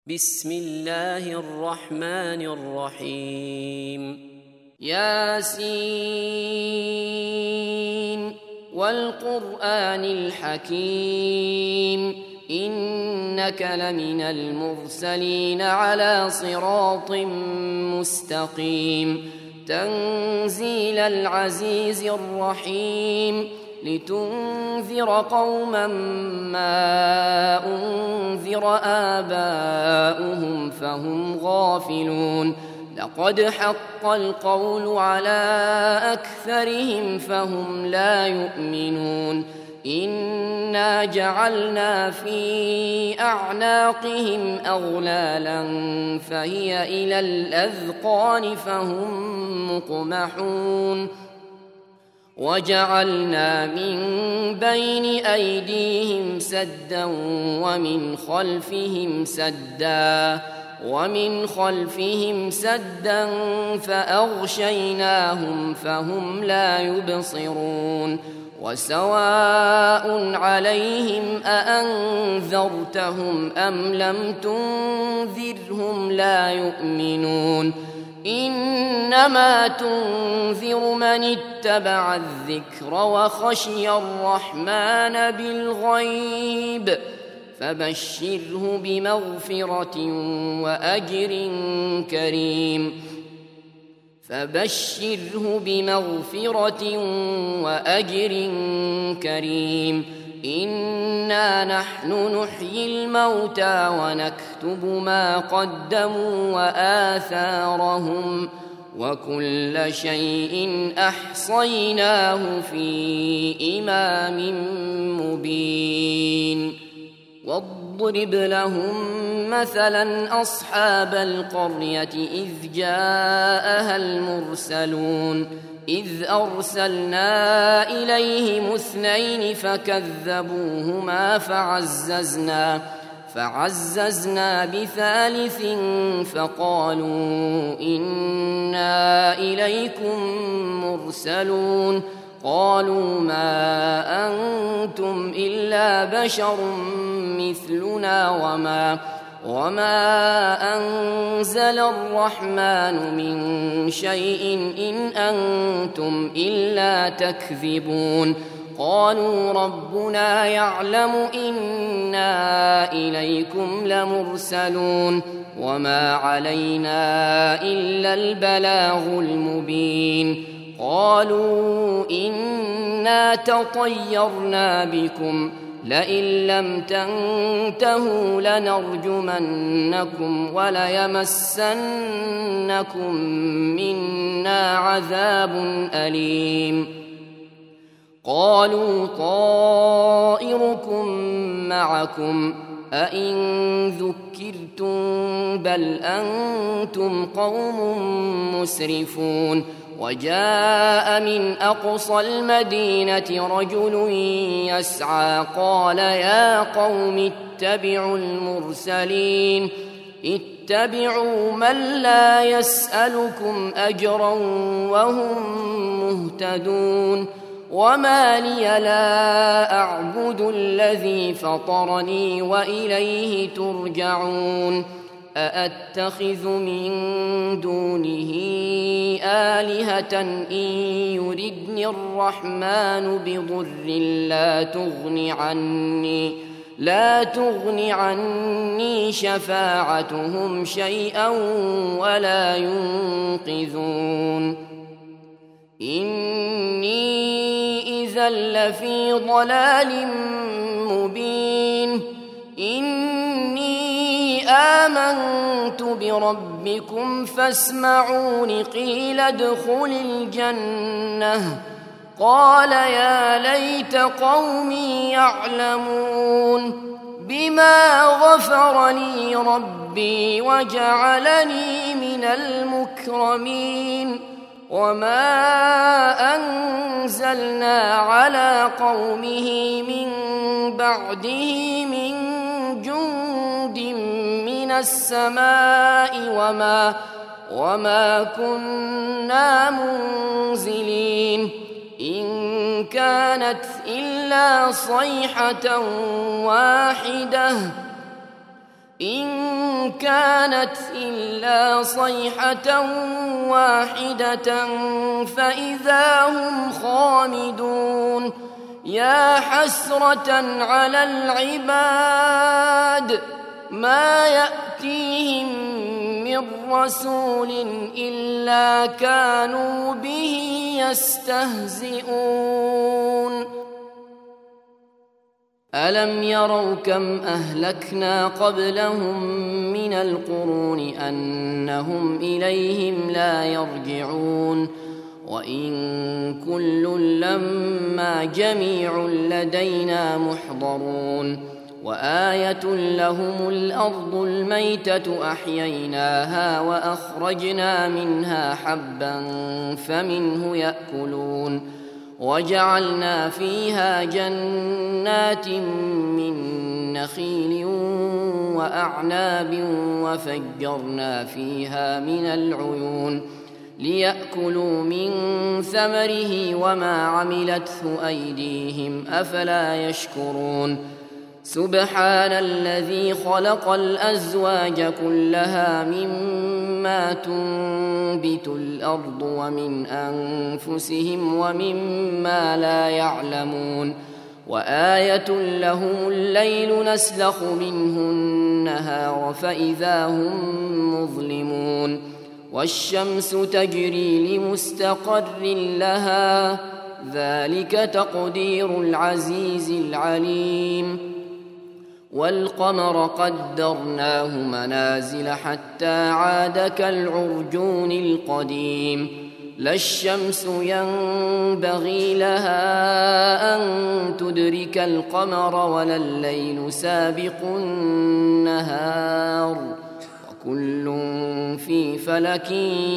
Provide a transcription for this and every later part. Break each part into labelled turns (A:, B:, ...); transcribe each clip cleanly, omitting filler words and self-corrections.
A: بسم الله الرحمن الرحيم ياسين والقرآن الحكيم إنك لمن المرسلين على صراط مستقيم تنزيل العزيز الرحيم لتنذر قوما ما أنذر آباؤهم فهم غافلون لقد حق القول على أكثرهم فهم لا يؤمنون إنا جعلنا في أعناقهم أغلالا فهي إلى الأذقان فهم مقمحون وجعلنا من بين أيديهم سدا ومن خلفهم سدا فأغشيناهم فهم لا يبصرون وسواء عليهم أأنذرتهم أم لم تنذرهم لا يؤمنون إنما تنذر من اتبع الذكر وخشي الرحمن بالغيب فبشره بمغفرة وأجر كريم إنا نحن نحيي الموتى ونكتب ما قدموا وآثارهم وكل شيء أحصيناه في إمام مبين واضرب لهم مثلا أصحاب القرية إذ جاءها المرسلون إذ أرسلنا إليهم 2 فكذبوهما فعززنا ب3 فقالوا إنا إليكم مرسلون قالوا ما أنتم إلا بشر مثلنا وما أنزل الرحمن من شيء إن أنتم إلا تكذبون قالوا ربنا يعلم إنا إليكم لمرسلون وما علينا إلا البلاغ المبين قالوا إنا تطيرنا بكم لئن لم تنتهوا لنرجمنكم وليمسنكم منا عذاب أليم قالوا طائركم معكم أئن ذكرتم بل أنتم قوم مسرفون وجاء من أقصى المدينة رجل يسعى قال يا قوم اتبعوا المرسلين اتبعوا من لا يسألكم أجرا وهم مهتدون وما لي لا أعبد الذي فطرني وإليه ترجعون أأتخذ من دونه آلهة إن يردني الرحمن بضر لا تغن عني شفاعتهم شيئا ولا ينقذون إني إذا لفي ضلال مبين إني آمنت بربكم فاسمعون قيل ادخل الجنة قال يا ليت قومي يعلمون بما غفر لي ربي وجعلني من المكرمين وما أنزلنا على قومه من بعده من جند من السماء وما كنا منزلين إن كانت إلا صيحة واحدة إن كانت إلا صيحة واحدة فإذا هم خامدون يا حسرة على العباد ما يأتيهم من رسول إلا كانوا به يستهزئون ألم يروا كم أهلكنا قبلهم من القرون أنهم إليهم لا يرجعون وإن كل لما جميع لدينا محضرون وآية لهم الأرض الميتة أحييناها وأخرجنا منها حبا فمنه يأكلون وجعلنا فيها جنات من نخيل وأعناب وفجرنا فيها من العيون ليأكلوا من ثمره وما عملته أيديهم أفلا يشكرون سبحان الذي خلق الأزواج كلها مما تنبت الأرض ومن أنفسهم ومما لا يعلمون وآية لهم الليل نسلخ منه النهار فإذا هم مظلمون والشمس تجري لمستقر لها ذلك تقدير العزيز العليم والقمر قدرناه منازل حتى عاد كالعرجون القديم لا الشمس ينبغي لها أن تدرك القمر ولا الليل سابق النهار وكل في فلك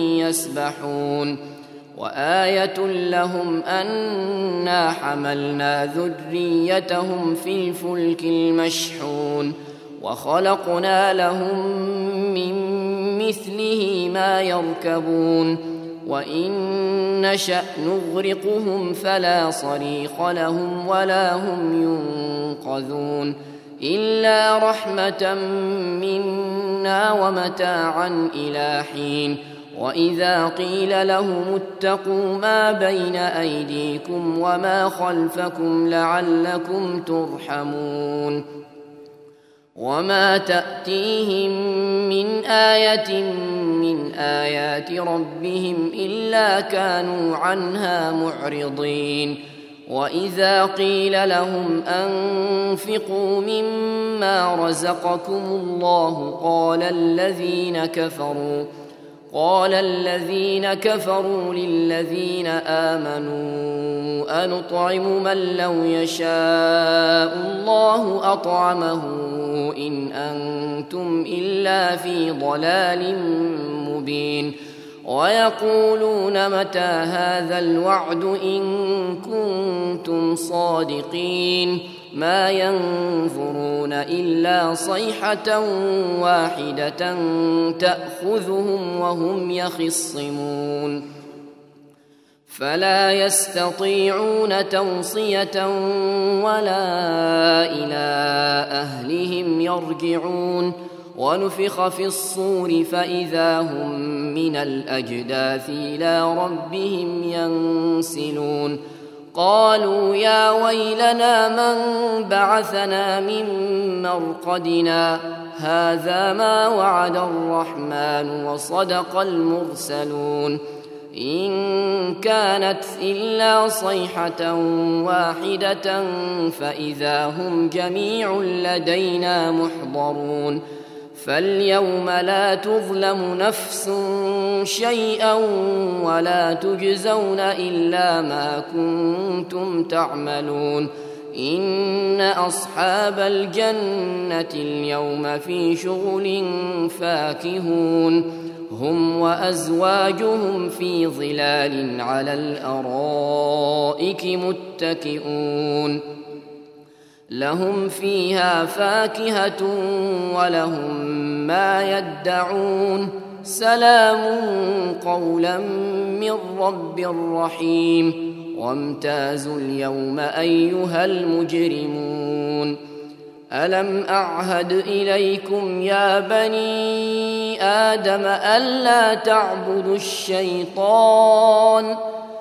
A: يسبحون وآية لهم أنا حملنا ذريتهم في الفلك المشحون وخلقنا لهم من مثله ما يركبون وإن نشأ نغرقهم فلا صريخ لهم ولا هم ينقذون إلا رحمة منا ومتاعا إلى حين وإذا قيل لهم اتقوا ما بين أيديكم وما خلفكم لعلكم ترحمون وما تأتيهم من آية من آيات ربهم إلا كانوا عنها معرضين وإذا قيل لهم أنفقوا مما رزقكم الله قال الذين كفروا للذين آمنوا أنطعم من لو يشاء الله أطعمه إن أنتم إلا في ضلال مبين ويقولون متى هذا الوعد إن كنتم صادقين ما ينظرون إلا صيحة واحدة تأخذهم وهم يخصمون فلا يستطيعون توصية ولا إلى أهلهم يرجعون ونفخ في الصور فإذا هم من الأجداث إلى ربهم ينسلون قالوا يا ويلنا من بعثنا من مرقدنا هذا ما وعد الرحمن وصدق المرسلون إن كانت إلا صيحة واحدة فإذا هم جميع لدينا محضرون فاليوم لا تظلم نفس شيئا ولا تجزون إلا ما كنتم تعملون إن أصحاب الجنة اليوم في شغل فاكهون هم وأزواجهم في ظلال على الأرائك متكئون لهم فيها فاكهة ولهم ما يدعون سلام قولا من رب رحيم وامتازوا اليوم أيها المجرمون ألم أعهد إليكم يا بني آدم ألا تعبدوا الشيطان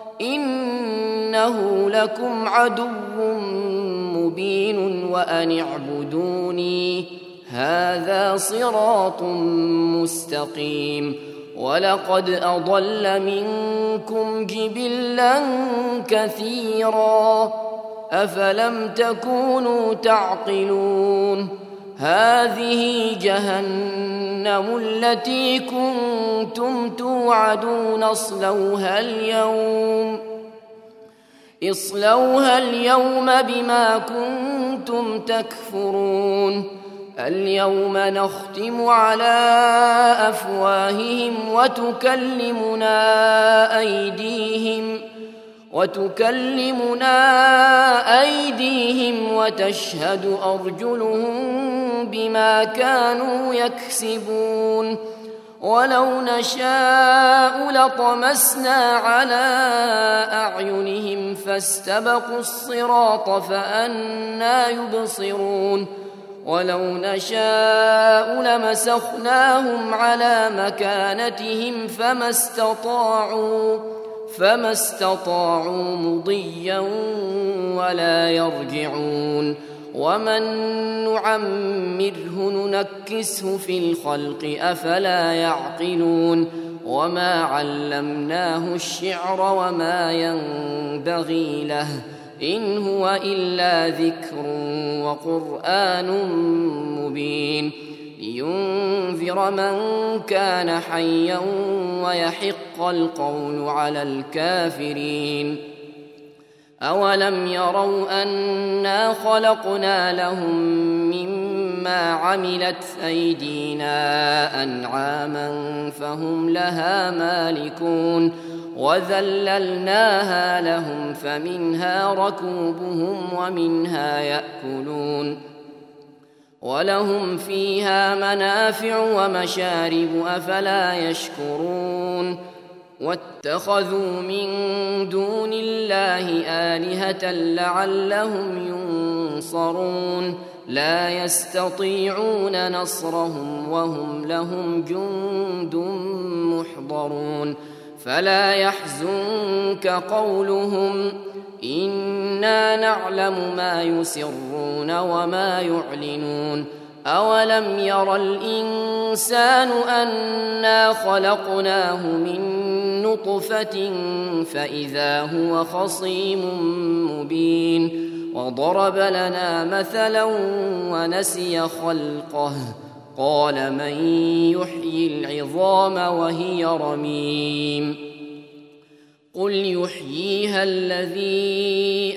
A: إنه لكم عدو مبين وأن اعبدوني هذا صراط مستقيم ولقد أضل منكم جبلا كثيرا أفلم تكونوا تعقلون هذه جهنم التي كنتم توعدون اصلوها اليوم بما كنتم تكفرون اليوم نختم على أفواههم وتكلمنا أيديهم وتشهد أرجلهم بما كانوا يكسبون ولو نشاء لطمسنا على أعينهم فاستبقوا الصراط فأنى يبصرون ولو نشاء لمسخناهم على مكانتهم فما استطاعوا مضيا ولا يرجعون ومن نعمره ننكسه في الخلق أفلا يعقلون وما علمناه الشعر وما ينبغي له إن هو إلا ذكر وقرآن مبين لينذر من كان حيا ويحق القول على الكافرين أولم يروا أنا خلقنا لهم مما عملت أيدينا أنعاما فهم لها مالكون وذللناها لهم فمنها ركوبهم ومنها يأكلون ولهم فيها منافع ومشارب أفلا يشكرون واتخذوا من دون الله آلهة لعلهم ينصرون لا يستطيعون نصرهم وهم لهم جند محضرون فلا يحزنك قولهم إنا نعلم ما يسرون وما يعلنون أولم ير الإنسان أنا خلقناه من نطفة فإذا هو خصيم مبين وضرب لنا مثلا ونسي خلقه قال من يحيي العظام وهي رميم قل يحييها الذي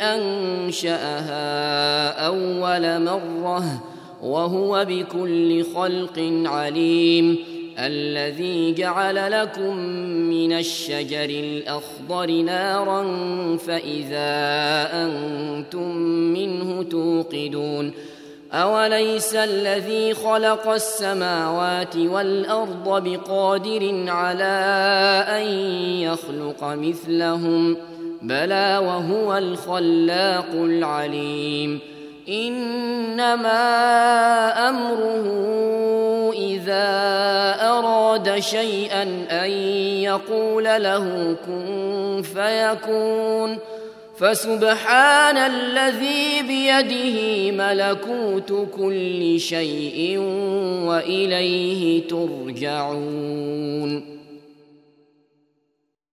A: أنشأها أول مرة وهو بكل خلق عليم الذي جعل لكم من الشجر الأخضر نارا فإذا أنتم منه توقدون أوليس الذي خلق السماوات والأرض بقادر على أن يخلق مثلهم بلى وهو الخلاق العليم إنما أمره إذا أراد شيئا أن يقول له كن فيكون فسبحان الذي بيده ملكوت كل شيء وإليه ترجعون